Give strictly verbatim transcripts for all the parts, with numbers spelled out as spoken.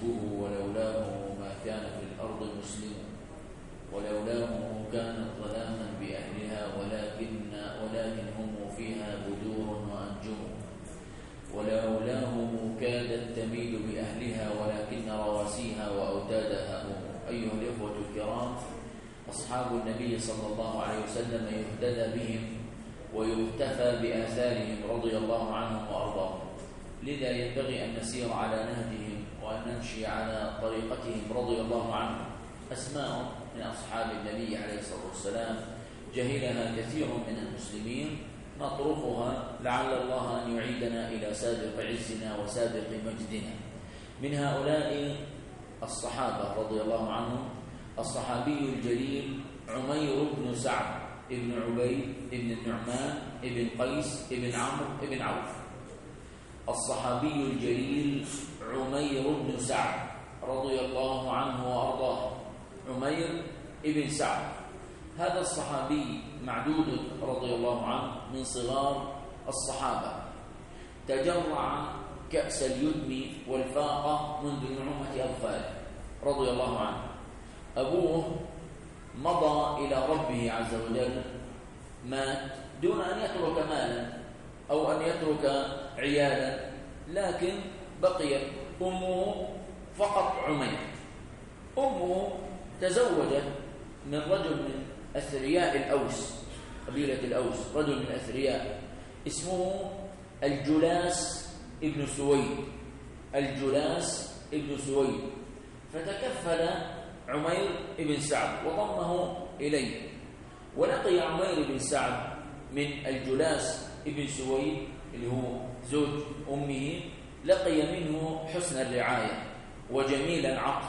نسبه ولولاه ما كان في الأرض مسلم ولولاه كانت ظلاما بأهلها ولكن ولكن هم فيها بدور وأنجم ولولاه كادت تميل بأهلها ولكن رواسيها وأوتادها هم. أيها الإخوة الكرام، أصحاب النبي صلى الله عليه وسلم يهتدى بهم ويكتفى بآثارهم رضي الله عنهم وأرضاهم، لذا ينبغي أن نسير على نهجهم وأن نمشي على طريقتهم رضي الله عنهم. أسماء من أصحاب النبي عليه الصلاة والسلام جهلها كثير من المسلمين، نطرقها لعل الله أن يعيدنا إلى سابق عزنا وسابق مجدنا. من هؤلاء الصحابة رضي الله عنهم الصحابي الجليل عمير بن سعد ابن عبيد ابن النعمان ابن قيس ابن عمرو ابن عوف. الصحابي الجليل عمير بن سعد رضي الله عنه وأرضاه. عمير ابن سعد هذا الصحابي معدود رضي الله عنه من صغار الصحابة، تجرع كأس اليتم والفاقة منذ نعومة أطفاله رضي الله عنه. أبوه مضى إلى ربه عز وجل، مات دون أن يترك مالا أو أن يترك عيالا، لكن بقيت أمه فقط عمير. أمه تزوجت من رجل من أثرياء الأوس، قبيلة الأوس، رجل من الأثرياء اسمه الجلاس ابن سويد. الجلاس ابن سويد فتكفل عمير بن سعد وضمه إليه، ولقي عمير بن سعد من الجلاس ابن سويد اللي هو زوج أمه، لقي منه حسن الرعاية وجميل العطف،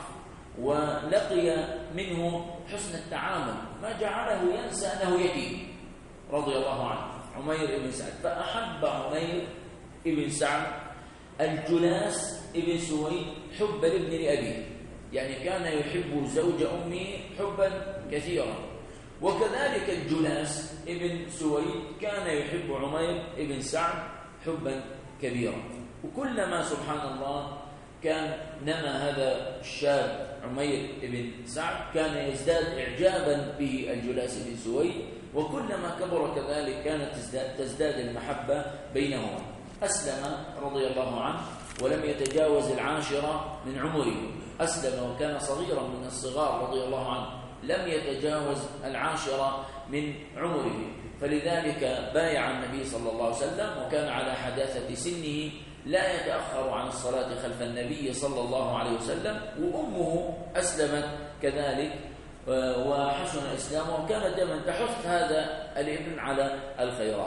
ولقي منه حسن التعامل، ما جعله ينسى أنه يتيم رضي الله عنه عمير بن سعد. فأحب عمير بن سعد الجلاس ابن سويد حبا لابن لأبيه، يعني كان يحب زوج أمه حبا كثيرا، وكذلك الجلاس ابن سويد كان يحب عمير بن سعد حبا كبيرا. وكلما سبحان الله كان نمى هذا الشاب عمير بن سعد كان يزداد إعجابا به الجلاس بن سويد، وكلما كبر كذلك كانت تزداد المحبة بينهما. أسلم رضي الله عنه ولم يتجاوز العاشرة من عمره، أسلم وكان صغيرا من الصغار رضي الله عنه، لم يتجاوز العاشرة من عمره، فلذلك بايع النبي صلى الله عليه وسلم وكان على حداثة سنه، لا يتأخر عن الصلاة خلف النبي صلى الله عليه وسلم. وأمه أسلمت كذلك وحسن إسلامه، وكانت دائما تحث هذا الابن على الخيرات.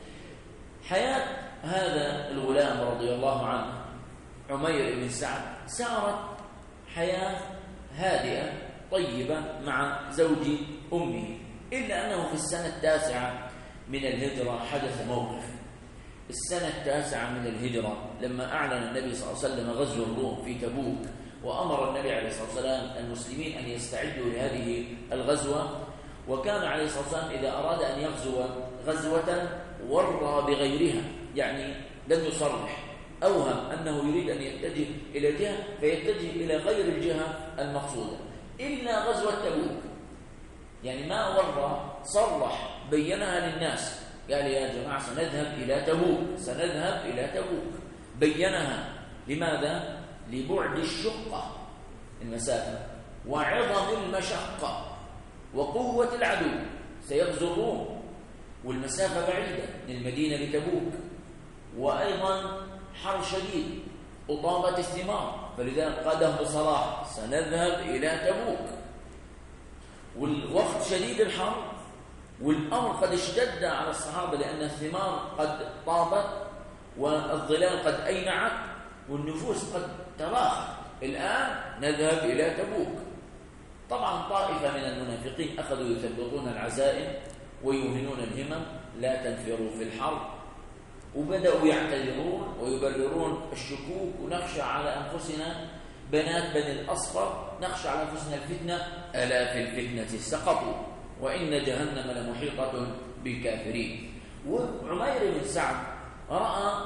حياة هذا الغلام رضي الله عنه عمير بن سعد سارت حياة هادئة طيبة مع زوج أمه، إلا أنه في السنة التاسعة من الهجرة حدث موقف. السنة التاسعة من الهجرة لما أعلن النبي صلى الله عليه وسلم غزو الروم في تبوك، وأمر النبي عليه الصلاة والسلام المسلمين أن يستعدوا لهذه الغزوة، وكان عليه الصلاة والسلام إذا أراد أن يغزو غزوة ورى بغيرها، يعني لم يصرح، أوهم أنه يريد أن يتجه إلى جهة فيتجه إلى غير الجهة المقصودة، إلا غزوة تبوك، يعني ما ورى، صرح، بينها للناس، قال يا جماعة سنذهب إلى تبوك، سنذهب إلى تبوك، بينها. لماذا؟ لبعد الشقة المسافة وعظم المشقة وقوة العدو، سيغزو الروم والمسافة بعيدة من المدينة لتبوك، وأيضا حر شديد وطابت الثمار، فلذلك قاله بصلاح سنذهب إلى تبوك، والوقت شديد الحر والأمر قد اشتد على الصحابة لأن الثمار قد طابت والظلال قد أينعت والنفوس قد تراخت. الآن نذهب إلى تبوك. طبعا طائفة من المنافقين أخذوا يثبطون العزائم ويوهنون الهمم، لا تنفروا في الحرب، وبدأوا يعتذرون ويبررون الشكوك، ونخشى على أنفسنا بنات بني الأصفر، نخشى على أنفسنا الفتنة، ألا في الفتنة سقطوا وإن جهنم لمحيطة بالكافرين. وعمير بن سعد رأى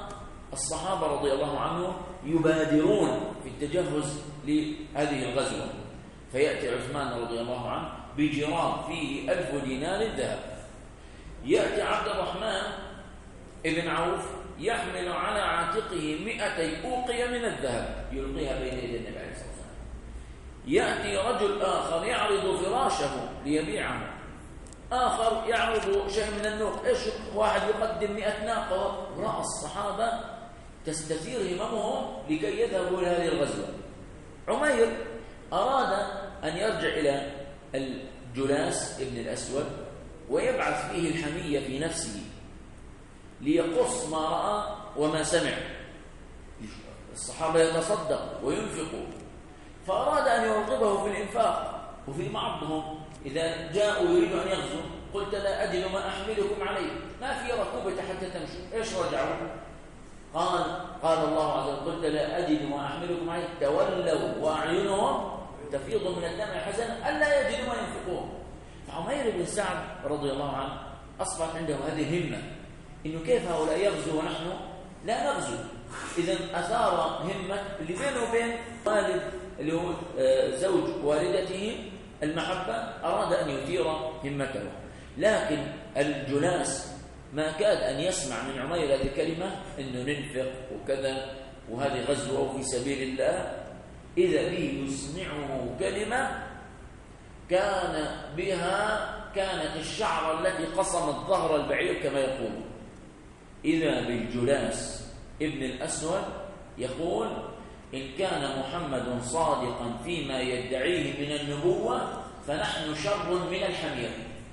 الصحابة رضي الله عنهم يبادرون في التجهز لهذه الغزوة، فيأتي عثمان رضي الله عنه بجراب فيه ألف دينار ذهب، يأتي عبد الرحمن ابن عوف يحمل على عاتقه مئتي أوقية من الذهب يلقيها بين يدي النبي عليه الصلاة والسلام، يأتي رجل آخر يعرض فراشه ليبيعه، آخر يعرض شيء من النوق، إيش واحد يقدم مئة ناقة، رأى الصحابة تستثير هممهم لكي يذهبوا إلى هذه الغزوة. عمير أراد أن يرجع إلى الجلاس ابن الأسود ويبعث فيه الحمية في نفسه ليقص ما رأى وما سمع. الصحابة يتصدق وينفقوا، فأراد أن يرغبه في الإنفاق. وفي بعضهم إذا جاءوا يريدوا أن يغزوا قلت لا أجد ما أحملكم عليه، ما في ركوبة حتى تمشوا، إيش رجعوا؟ قال قال الله عز وجل قلت لا أجد ما أحملكم عليه تولوا وأعينهم تفيض من الدمع حزنا ألا يجدوا ما ينفقون. فعمير بن سعد رضي الله عنه أصبحت عنده هذه الهمة، إنه كيف هؤلاء يغزوا ونحن لا نغزو. إذن أثار همة اللي بينه وبين والد اللي هو زوج والدته المحبة، أراد أن يثير همته. لكن الجلاس ما كاد أن يسمع من عمير هذه الكلمة إنه ننفق وكذا وهذه غزوة في سبيل الله، إذا به يسمعه كلمة كان بها كانت الشعر التي قصمت ظهر البعير كما يقول. إذا بالجلاس ابن الأسود يقول إن كان محمد صادقا فيما يدعيه من النبوة فنحن شر من الحمير.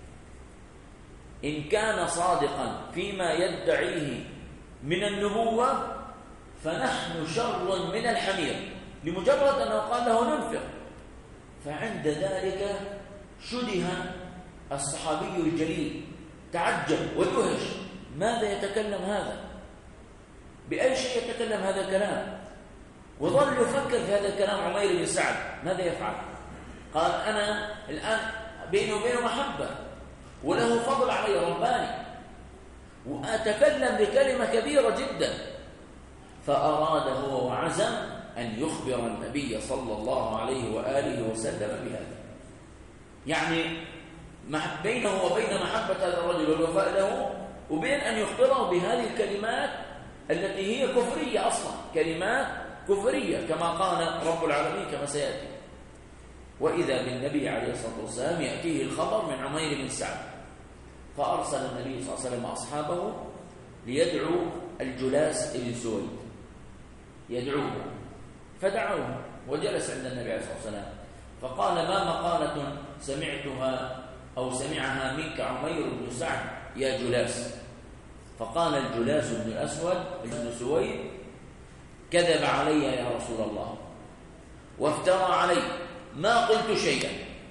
إن كان صادقا فيما يدعيه من النبوة فنحن شر من الحمير، لمجرد أنه قال له ننفق. فعند ذلك شده الصحابي الجليل، تعجب ودهش، ماذا يتكلم هذا؟ بأي شيء يتكلم هذا الكلام؟ وظل يفكر في هذا الكلام عمير بن سعد ماذا يفعل؟ قال أنا الآن بيني وبينه محبة وله فضل علي رباني، وأتكلم بكلمة كبيرة جدا. فأراد هو وعزم أن يخبر النبي صلى الله عليه وآله وسلم بهذا، يعني بينه وبين محبة هذا الرجل والوفاء له وبين أن يخبره بهذه الكلمات التي هي كفرية أصلا، كلمات كفرية كما قال رب العالمين كما سيأتي. وإذا بالنبي عليه الصلاة والسلام يأتيه الخبر من عمير بن سعد، فأرسل النبي صلى الله عليه وسلم أصحابه ليدعو الجلاس بن سويد، يدعوه، فدعوه وجلس عند النبي عليه الصلاة والسلام، فقال ما مقالة سمعتها أو سمعها منك عمير بن سعد يا جلاس؟ فقال الجلاس بن الأسود بن سويد كذب علي يا رسول الله وافترى علي، ما قلت شيئا.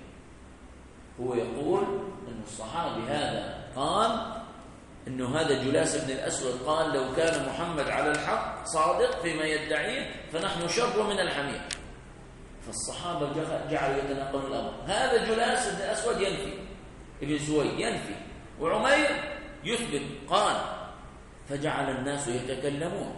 هو يقول أن الصحابي هذا قال أنه هذا جلاس بن الأسود قال لو كان محمد على الحق صادق فيما يدعيه فنحن شر من الحمير. فالصحابة جعلوا يتناقلون الأمر، هذا جلاس بن الأسود ينفي، ابن سويد ينفي، وعمير يثبت. قال فجعل الناس يتكلمون،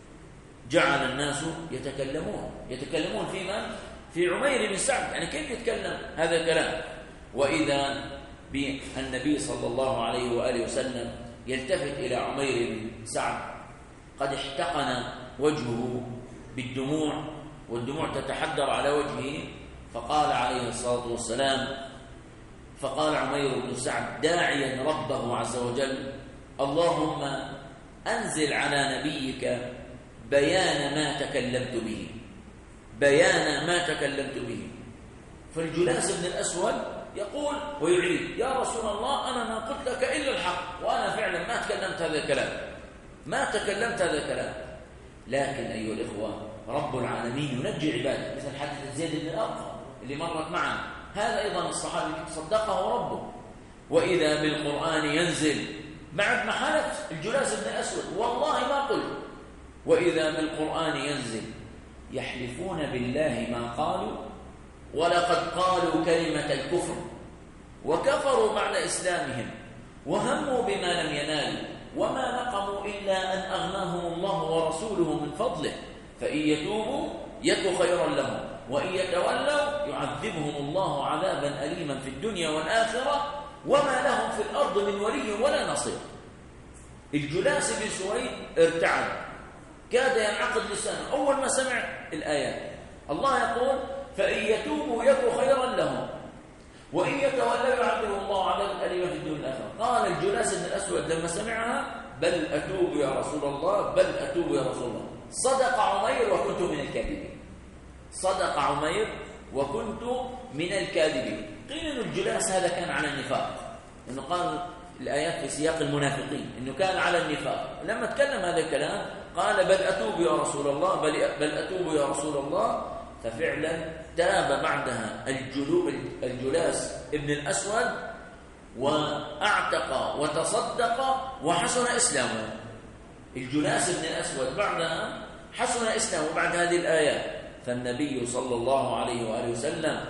جعل الناس يتكلمون يتكلمون في من؟ في عمير بن سعد، يعني كيف يتكلم هذا الكلام؟ وإذا بالنبي صلى الله عليه وآله وسلم يلتفت إلى عمير بن سعد قد احتقن وجهه بالدموع والدموع تتحدر على وجهه، فقال عليه الصلاة والسلام فقال عمير بن سعد داعيا ربه عز وجل اللهم أنزل على نبيك بيان ما تكلمت به، بيان ما تكلمت به. فالجلاس بن الأسود يقول ويعيد يا رسول الله أنا ما قلت لك إلا الحق، وأنا فعلا ما تكلمت هذا الكلام، ما تكلمت هذا الكلام. لكن أيها الإخوة رب العالمين ينجي عباده، مثل حديث زيد بن الأرقم اللي مرت معنا، هذا أيضا الصحابي صدقه ربه. وإذا بالقرآن ينزل بعد ما حلف الجلاس بن الأسود والله ما قلت، وإذا بالقرآن ينزل يحلفون بالله ما قالوا ولقد قالوا كلمة الكفر وكفروا بعد إسلامهم وهموا بما لم ينالوا وما نقموا إلا أن أغناهم الله ورسوله من فضله فإن يتوبوا يك خيرا لهم وإن يتولوا يعذبهم الله عذابا أليما في الدنيا والآخرة وما لهم في الأرض من ولي ولا نصير. الجلاس بن سويد ارتعد كاد ينعقد لسانه أول ما سمع الآيات. الله يقول فإن يتوبوا يك خيرا لهم وإن يتولوا يعذبهم الله عذابا أليما في الدنيا والآخرة. قال الجلاس بن الأسود لما سمعها بل أتوب يا رسول الله بل أتوب يا رسول الله. صدق عمير وكنت من الكاذبين. صدق عمير وكنت من الكاذبين. قيل إن الجلاس هذا كان على النفاق، إنه قال الآيات في سياق المنافقين إنه كان على النفاق. لما تكلم هذا الكلام قال بل أتوب يا رسول الله بل, بل أتوب يا رسول الله. ففعلا تاب بعدها الجلاس ابن الأسود وأعتق وتصدق وحسن إسلامه. الجلاس ابن الأسود بعدها حسن إسلامه بعد هذه الآيات. فالنبي صلى الله عليه وآله وسلم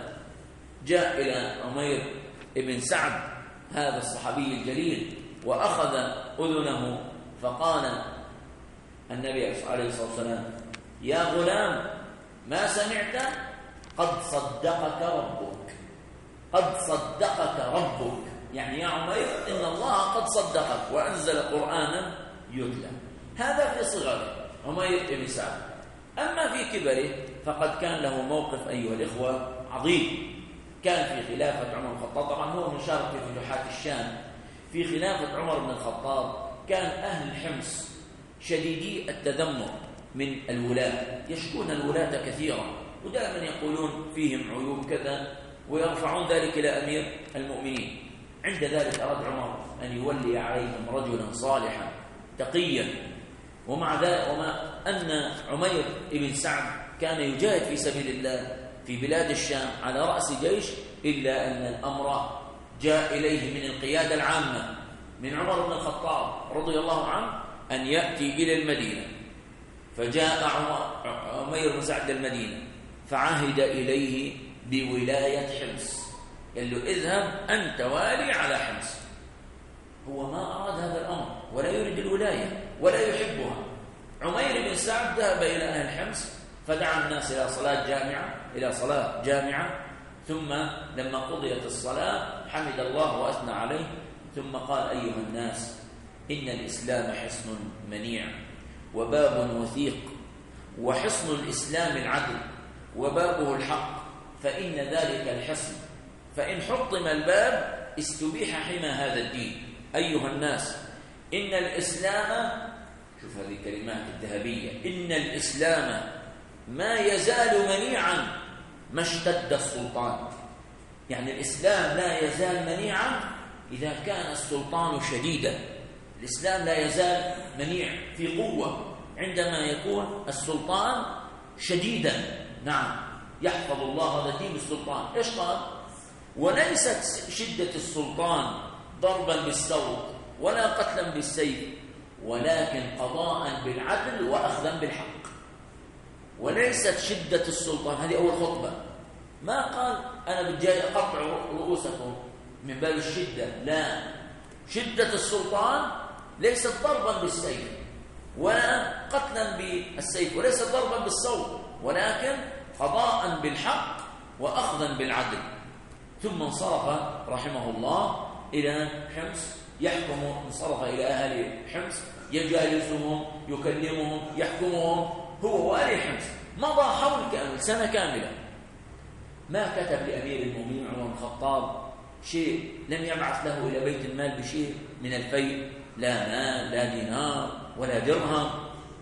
جاء إلى عمير ابن سعد هذا الصحابي الجليل وأخذ أذنه فقال النبي عليه الصلاة والسلام يا غلام ما سمعت؟ قد صدقك ربك قد صدقك ربك يعني يا عمير إن الله قد صدقك وأنزل قرآنا يتلى. هذا في صغره عمير بن سعد. أما في كبره فقد كان له موقف أيها الإخوة عظيم. كان في خلافة عمر بن الخطاب، طبعا هو مشارك في فتوحات الشام. في خلافة عمر بن الخطاب كان أهل الحمص شديدي التذمر من الولاة، يشكون الولاة كثيرا ودائما يقولون فيهم عيوب كذا ويرفعون ذلك إلى أمير المؤمنين. عند ذلك أراد عمر أن يولي عليهم رجلا صالحا تقيا. ومع ذلك وما أن عمير بن سعد كان يجاهد في سبيل الله في بلاد الشام على رأس جيش، إلا أن الأمر جاء إليه من القيادة العامة من عمر بن الخطاب رضي الله عنه أن يأتي إلى المدينة. فجاء عمير بن سعد المدينة فعهد إليه بولاية حمص، قال له اذهب أنت والي على حمص. هو ما أراد هذا الأمر ولا يريد الولاية ولا يحبها. عمير بن سعد ذهب إلى أهل حمص فدعا الناس إلى صلاة جامعة إلى صلاة جامعة ثم لما قضيت الصلاة حمد الله وأثنى عليه ثم قال أيها الناس إن الإسلام حصن منيع وباب وثيق، وحصن الإسلام العدل وبابه الحق، فإن ذلك الحصن فإن حطم الباب استبيح حمى هذا الدين. أيها الناس إن الإسلام، شوف هذه الكلمات الذهبية، إن الإسلام ما يزال منيعا ما اشتد السلطان. يعني الإسلام لا يزال منيعا إذا كان السلطان شديدا. الإسلام لا يزال منيع في قوة عندما يكون السلطان شديدا. نعم يحفظ الله هذا الدين بالسلطان. إيش قال؟ وليست شدة السلطان ضربا بالصوت ولا قتلا بالسيف ولكن قضاء بالعدل وأخذا بالحق. وليست شدة السلطان، هذه أول خطبة، ما قال أنا بجاي أقطع رؤوسكم من باب الشدة، لا، شدة السلطان ليست ضربا بالسيف ولا قتلا بالسيف وليست ضربا بالصوت ولكن قضاء بالحق وأخذا بالعدل. ثم انصرف رحمه الله إلى حمص يحكم، انصرف إلى أهل حمص يجالسهم يكلمهم يحكمهم، هو والي حمص. مضى حول كامل سنة كاملة ما كتب لأمير المؤمنين عمر بن الخطاب شيء، لم يبعث له إلى بيت المال بشيء من الفيء، لا مال لا دينار ولا درهم.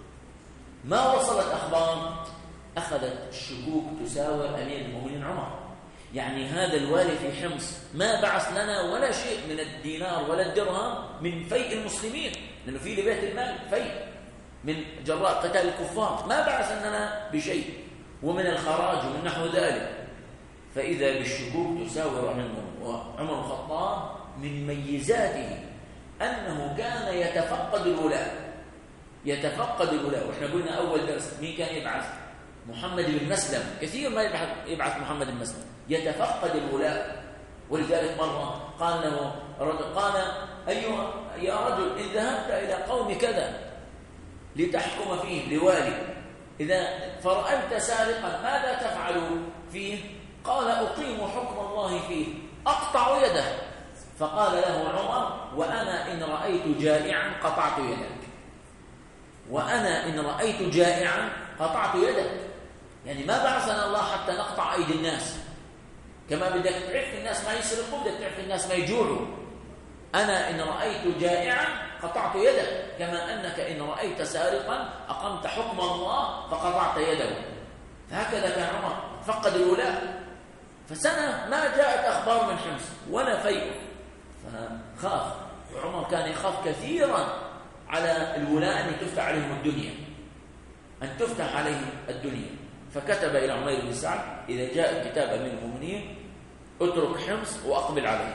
ما وصلت أخبار أخذت الشكوك تساور أمير المؤمنين عمر. يعني هذا الوالي في حمص ما بعث لنا ولا شيء من الدينار ولا الدرهم من فيء المسلمين، لأنه في لبيت المال فيء من جراء قتال الكفار، ما بعث لنا بشيء، ومن الخراج ومن نحو ذلك. فإذا بالشكوك تساور عمر بن الخطاب من ميزاته أنه كان يتفقد الولاة يتفقد الولاة وإحنا قلنا أول درس مين كان يبعث؟ محمد بن مسلم. كثير ما يبعث, يبعث محمد بن مسلم، يتفقد الولاة. ولذلك مرة قال له رجل، قال أيها يا رجل إن ذهبت إلى قوم كذا لتحكم فيه لوالي، إذا فرأيت سارقا ماذا تفعل فيه؟ قال أقيم حكم الله فيه أقطع يده. فقال له عمر وأنا إن رأيت جائعا قطعت يدك، وأنا إن رأيت جائعا قطعت يدك. يعني ما بعثنا الله حتى نقطع أيدي الناس، كما بدك تعرف الناس ما يسرقوا بدك تعرف الناس ما يجوعوا. أنا إن رأيت جائعا قطعت يدك، كما أنك إن رأيت سارقا أقمت حكم الله فقطعت يده. فهكذا كان عمر فقد الولاة، فسنة ما جاءت أخبار من حمص ولا فيء، فخاف. وعمر كان يخاف كثيرا على الولاة أن تفتح عليهم الدنيا، أن تفتح عليهم الدنيا. فكتب إلى عمير بن سعد إذا جاء كتاب من المؤمنين اترك حمص وأقبل عليه،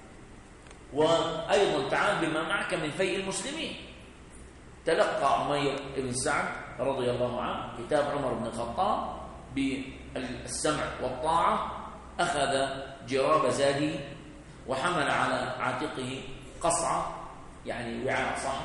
وأيضا تعال بما معك من فيء المسلمين. تلقى عمير بن سعد رضي الله عنه كتاب عمر بن الخطاب بالسمع والطاعة، أخذ جراب زاده وحمل على عاتقه قصعة يعني وعاء صحن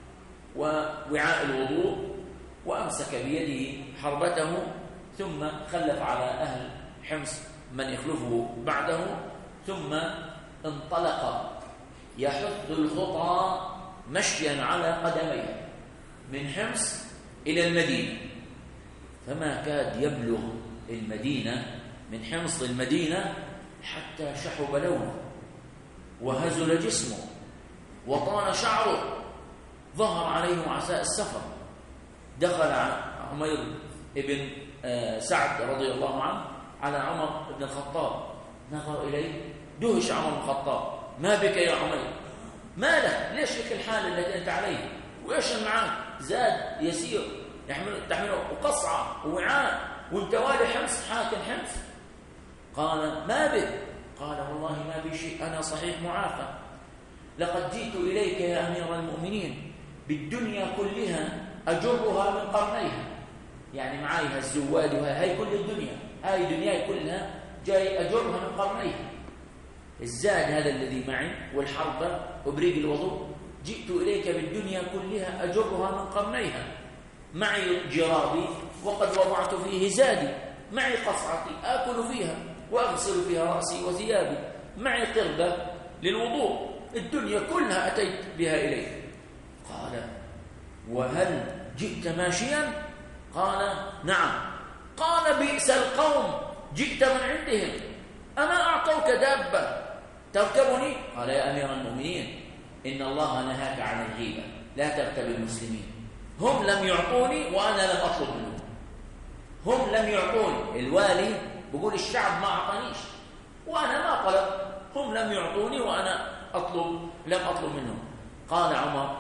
ووعاء الوضوء، وأمسك بيده حربته، ثم خلف على أهل حمص من يخلفه بعده، ثم انطلق يحث الخطى مشيا على قدميه من حمص إلى المدينة، فما كاد يبلغ المدينة من حمص للمدينة حتى شحب لونه وهزل جسمه وطال شعره، ظهر عليه عساء السفر. دخل عمير بن سعد رضي الله عنه على عمر بن الخطاب، نظر إليه دهش عمر بن الخطاب، ما بك يا عمير؟ ما لك؟ ليش لك الحال التي أنت عليه؟ وإيش معك؟ زاد يسير يحمل تحمله وقصعة ووعاء وانت والي حمص حاكم حمص. قال ما بك؟ قال والله ما بي شيء، أنا صحيح معافى، لقد جئت إليك يا أمير المؤمنين بالدنيا كلها أجرها من قرنيها، يعني معايها الزواد وهي كل الدنيا، هاي دنياي كلها جاي أجرها من قرنيها، الزاد هذا الذي معي والحربة وبريق الوضوء، جئت إليك بالدنيا كلها أجرها من قرنيها، معي جرابي وقد وضعت فيه زادي، معي قصعتي آكل فيها وأغسل فيها رأسي وثيابي، معي قربة للوضوء، الدنيا كلها أتيت بها إليك. قال وهل جئت ماشيا؟ قال نعم. قال بئس القوم جئت من عندهم، أما أعطوك دابة تركبني؟ قال يا أمير المؤمنين إن الله نهاك عن الغيبة، لا تركب المسلمين، هم لم يعطوني وأنا لم أطلب منهم، هم لم يعطوني، الوالي بقول الشعب ما أعطانيش وأنا ما طلب، هم لم يعطوني وأنا أطلب لم أطلب منهم. قال عمر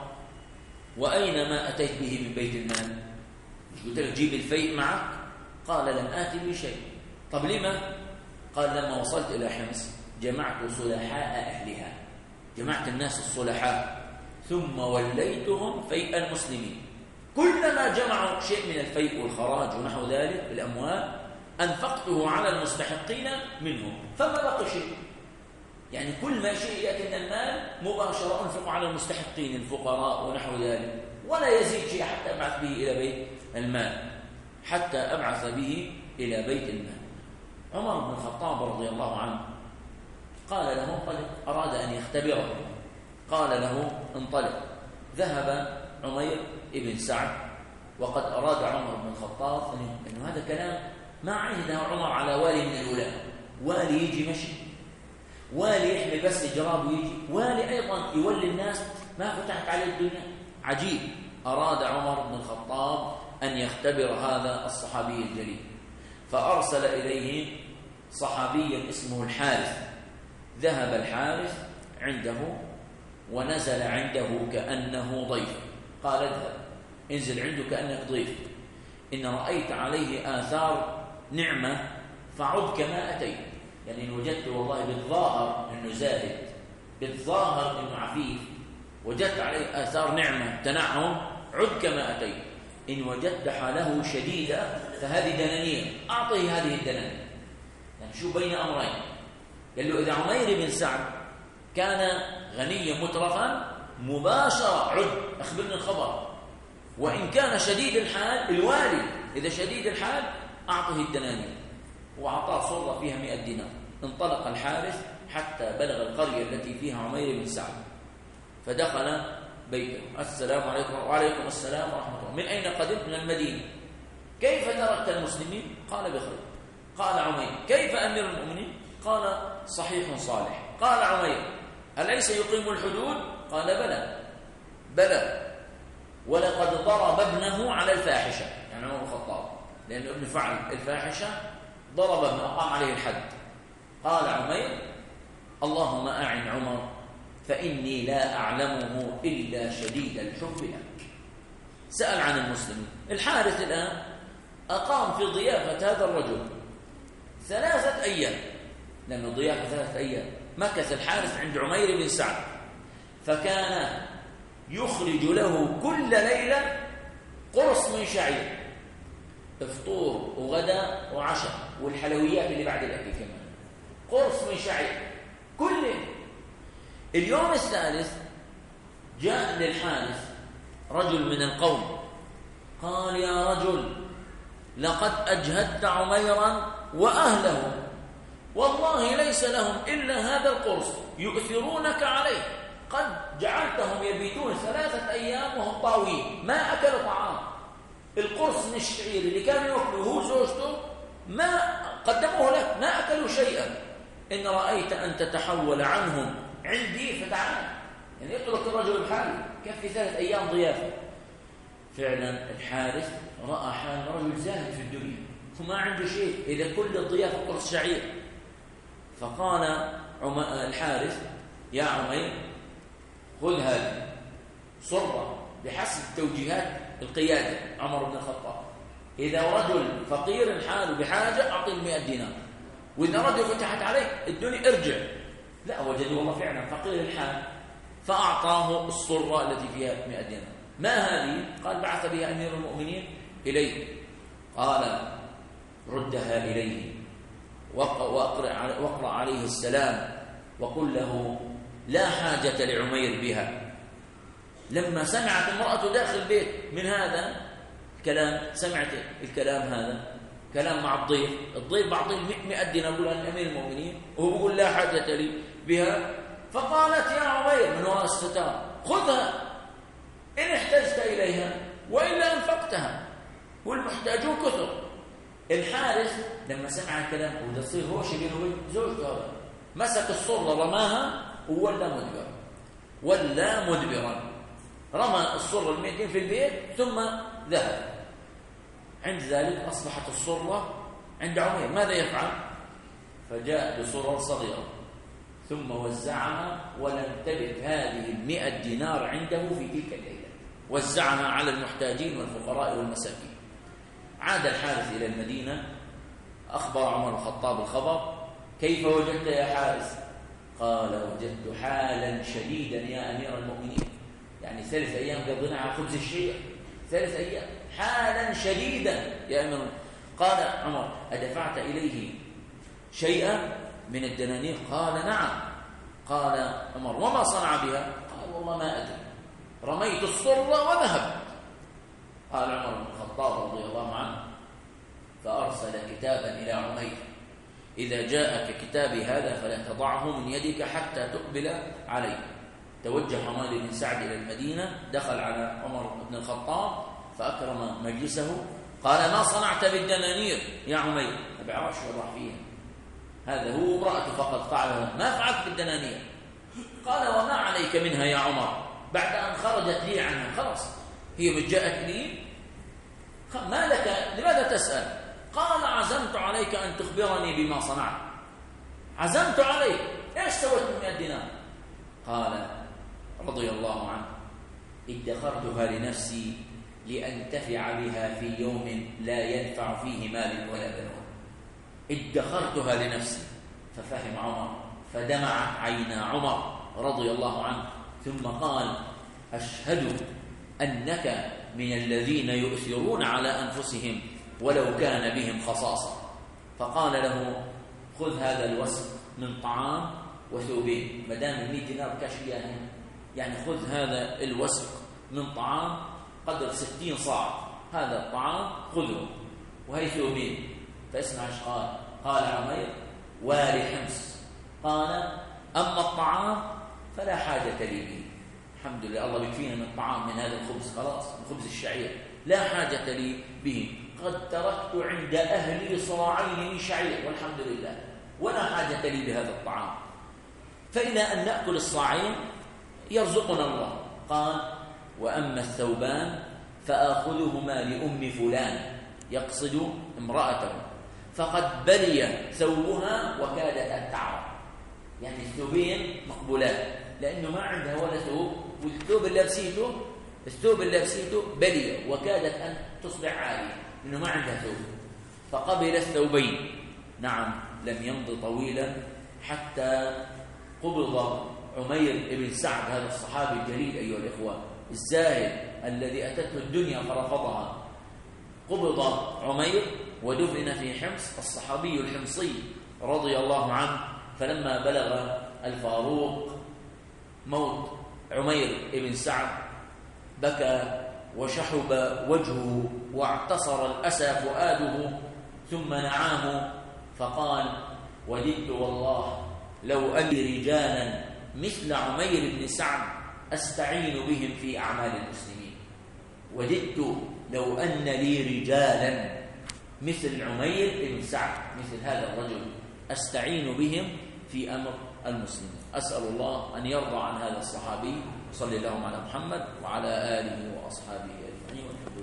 وأين ما أتيت به من بيت المال؟ مش قلت لك جيب الفيء معك؟ قال لم آتي بشيء. طب لما؟ قال لما وصلت إلى حمص جمعت صلحاء أهلها، جمعت الناس الصلحاء ثم وليتهم فيء المسلمين، كلما جمعوا شيء من الفيء والخراج ونحو ذلك الأموال أنفقته على المستحقين منهم فما بقي شيء، يعني كل ما شيء يأتي من المال مباشرة أنفق على المستحقين الفقراء ونحو ذلك، ولا يزيد شيء حتى أبعث به إلى بيت المال، حتى أبعث به إلى بيت المال. عمر بن الخطاب رضي الله عنه قال له انطلق، أراد أن يختبره، قال له انطلق. ذهب عمير بن سعد وقد أراد عمر بن الخطاب أنه هذا كلام ما عهده عمر على والي من الولاة، والي يجي مشي، والي يحمل بس جراب ويجي، والي أيضا يولي الناس ما فتحت عليه الدنيا، عجيب. أراد عمر بن الخطاب أن يختبر هذا الصحابي الجليل، فأرسل إليه صحابيا اسمه الحارث. ذهب الحارث عنده ونزل عنده كأنه ضيف، قال اذهب انزل عنده كأنك ضيف، إن رأيت عليه آثار نعمة فعد كما أتيت، يعني إن وجدت والله بالظاهر أنه زاهد، بالظاهر أنه عفيف، وجدت عليه آثار نعمة تنعم، عد كما أتيت، إن وجدت حاله شديدة فهذه دنانية، أعطيه هذه الدنانية. يعني شو بين أمرين، قال له إذا عمير بن سعد كان غنيا مترفا مباشرة عد أخبرني الخبر، وإن كان شديد الحال الوالي إذا شديد الحال أعطه الدنانير، وأعطاه صرة فيها مئة دينار. انطلق الحارث حتى بلغ القرية التي فيها عمير بن سعد، فدخل بيته. السلام عليكم. وعليكم السلام ورحمة الله. من أين قدمت؟ من المدينة. كيف تركت المسلمين؟ قال بخير. قال عمير كيف أمير المؤمنين؟ قال صحيح صالح. قال عمير أليس يقيم الحدود؟ قال بلى بلى ولقد ضرب ابنه على الفاحشة، يعني عمر الخطاب، لأن ابن فعل الفاحشة ضرب ابنه أقام عليه الحد. قال عمير اللهم أعن عمر فإني لا أعلمه إلا شديد الحب لك. سأل عن المسلمين. الحارث الآن أقام في ضيافة هذا الرجل ثلاثة أيام، لأن الضيافة ثلاثة أيام. مكث الحارث عند عمير بن سعد، فكان يخرج له كل ليلة قرص من شعير، افطور وغداء وعشاء، والحلويات اللي بعد الأكل كمان، قرص من شعير كل ليلة. اليوم الثالث جاء للحارث رجل من القوم قال يا رجل لقد أجهدت عميرا وأهله، والله ليس لهم إلا هذا القرص يؤثرونك عليه، قد جعلتهم يبيتون ثلاثة أيام وهم طاوين ما أكلوا طعام. القرص من الشعير اللي كانوا يأكلوه هو زوجته ما قدموه لك، ما أكلوا شيئا. إن رأيت أن تتحول عنهم عندي فتعال، يعني يترك الرجل بحاله، كفي ثلاث أيام ضيافة. فعلا الحارث رأى حال رجل زاهد في الدنيا وما عنده شيء، إذا كل الضيافة قرص شعير. فقال الحارث يا عمير خذ هذه صرة بحسب توجيهات القيادة عمر بن الخطاب، إذا رجل فقير الحال بحاجة أعطيه مئة دينار، وإذا رجل فتحت عليه الدنيا ارجع. لا وجد والله فعلا فقير الحال، فأعطاه الصرة التي فيها مئة دينار. ما هذه؟ قال بعث بها أمير المؤمنين إليه. قال ردها إليه واقرأ عليه السلام وقل له لا حاجة لعمير بها. لما سمعت امرأة داخل البيت من هذا الكلام، سمعت الكلام هذا كلام مع الضيف، الضيف بعطيه مئة دينار يقول أن أمير المؤمنين وهو بيقول لا حاجة لي بها. فقالت يا عمير من وراء الستار خذها إن احتجت إليها وإلا أنفقتها والمحتاجون كثر. الحارث لما سمع الكلام وده يصير هو شبيه زوجته، مسك الصرة رماها وولى مدبرا، ولا مدبرا رمى الصرة المئتين في البيت ثم ذهب. عند ذلك أصبحت الصرة عند عمير، ماذا يفعل؟ فجاء بصرة صغيرة ثم وزعها، ولم تبت هذه المئة دينار عنده في تلك الليلة، وزعها على المحتاجين والفقراء والمساكين. عاد الحارث إلى المدينة، أخبر عمر الخطاب الخبر. كيف وجدت يا حارث؟ قال وجدت حالا شديدا يا أمير المؤمنين، يعني ثلاث أيام قضينا على خبز الشيء، ثلاث أيام حالا شديدا يا أمير المؤمنين. قال عمر أدفعت إليه شيئا من الدنانير؟ قال نعم. قال عمر وما صنع بها؟ قال والله ما أدري، رميت الصرة وذهبت. قال عمر بن الخطاب رضي الله عنه فأرسل كتابا إلى عمير إذا جاءك كتابي هذا فلا تضعه من يدك حتى تقبل عليه. توجه عمير بن سعد إلى المدينة، دخل على عمر بن الخطاب فأكرم مجلسه. قال ما صنعت بالدنانير يا عمير؟ ما بيعرفش وضع فيها، هذا هو امرأته فقط فعلها، ما فعلت بالدنانير. قال وما عليك منها يا عمر بعد أن خرجت لي عنها؟ خلاص هي من جاءت لي، ما لك لماذا تسأل؟ قال عزمت عليك أن تخبرني بما صنعت، عزمت عليك، إيش سويت من مئة دينار؟ قال رضي الله عنه ادخرتها لنفسي لأنتفع بها في يوم لا ينفع فيه مال ولا بنون. ادخرتها لنفسي. ففهم عمر فدمعت عينا عمر رضي الله عنه، ثم قال أشهد أنك من الذين يؤثرون على أنفسهم ولو كان بهم خصاصة. فقال له خذ هذا الوسق من طعام وثوبين، ما دام المئة دينار كاش يعني، يعني خذ هذا الوسق من طعام قدر ستين صاع، هذا الطعام خذه. وهي ثوبين. فاسمع ايش قال. قال عمير: والي حمص، قال: أما الطعام فلا حاجة لي به. الحمد لله، الله بيكفينا من الطعام، من هذا الخبز، خلاص، من خبز الشعير، لا حاجة لي به، قد تركت عند أهلي صاعين من شعير والحمد لله، ولا حاجة لي بهذا الطعام، فإلى أن نأكل الصاعين يرزقنا الله. قال: وأما الثوبان فآخذهما لأم فلان، يقصد امرأته، فقد بلي ثوبها وكادت أن تعرض. يعني الثوبين مقبولات، لأنه ما عندها ولا ثوب، والثوب اللي لبسيته الثوب اللي لبسيته بلي وكادت أن تصبح عارية، لأنه ما عندها ثوب، فقبل الثوبين. نعم، لم يمض طويلا حتى قبض عمير بن سعد، هذا الصحابي الجليل أيها الإخوة الزاهد الذي أتته الدنيا فرفضها. قبض عمير ودفن في حمص، الصحابي الحمصي رضي الله عنه. فلما بلغ الفاروق موت عمير بن سعد بكى وشحب وجهه واعتصر الأسى فؤاده، ثم نعاه فقال: وددت والله لو أن رجالا مثل عمير بن سعد أستعين بهم في أعمال المسلمين. وددت لو أن لي رجالا مثل عمير بن سعد، مثل هذا الرجل، أستعين بهم في أمر المسلمين. أسأل الله أن يرضى عن هذا الصحابي. صلى الله على محمد وعلى آله وأصحابه أجمعين.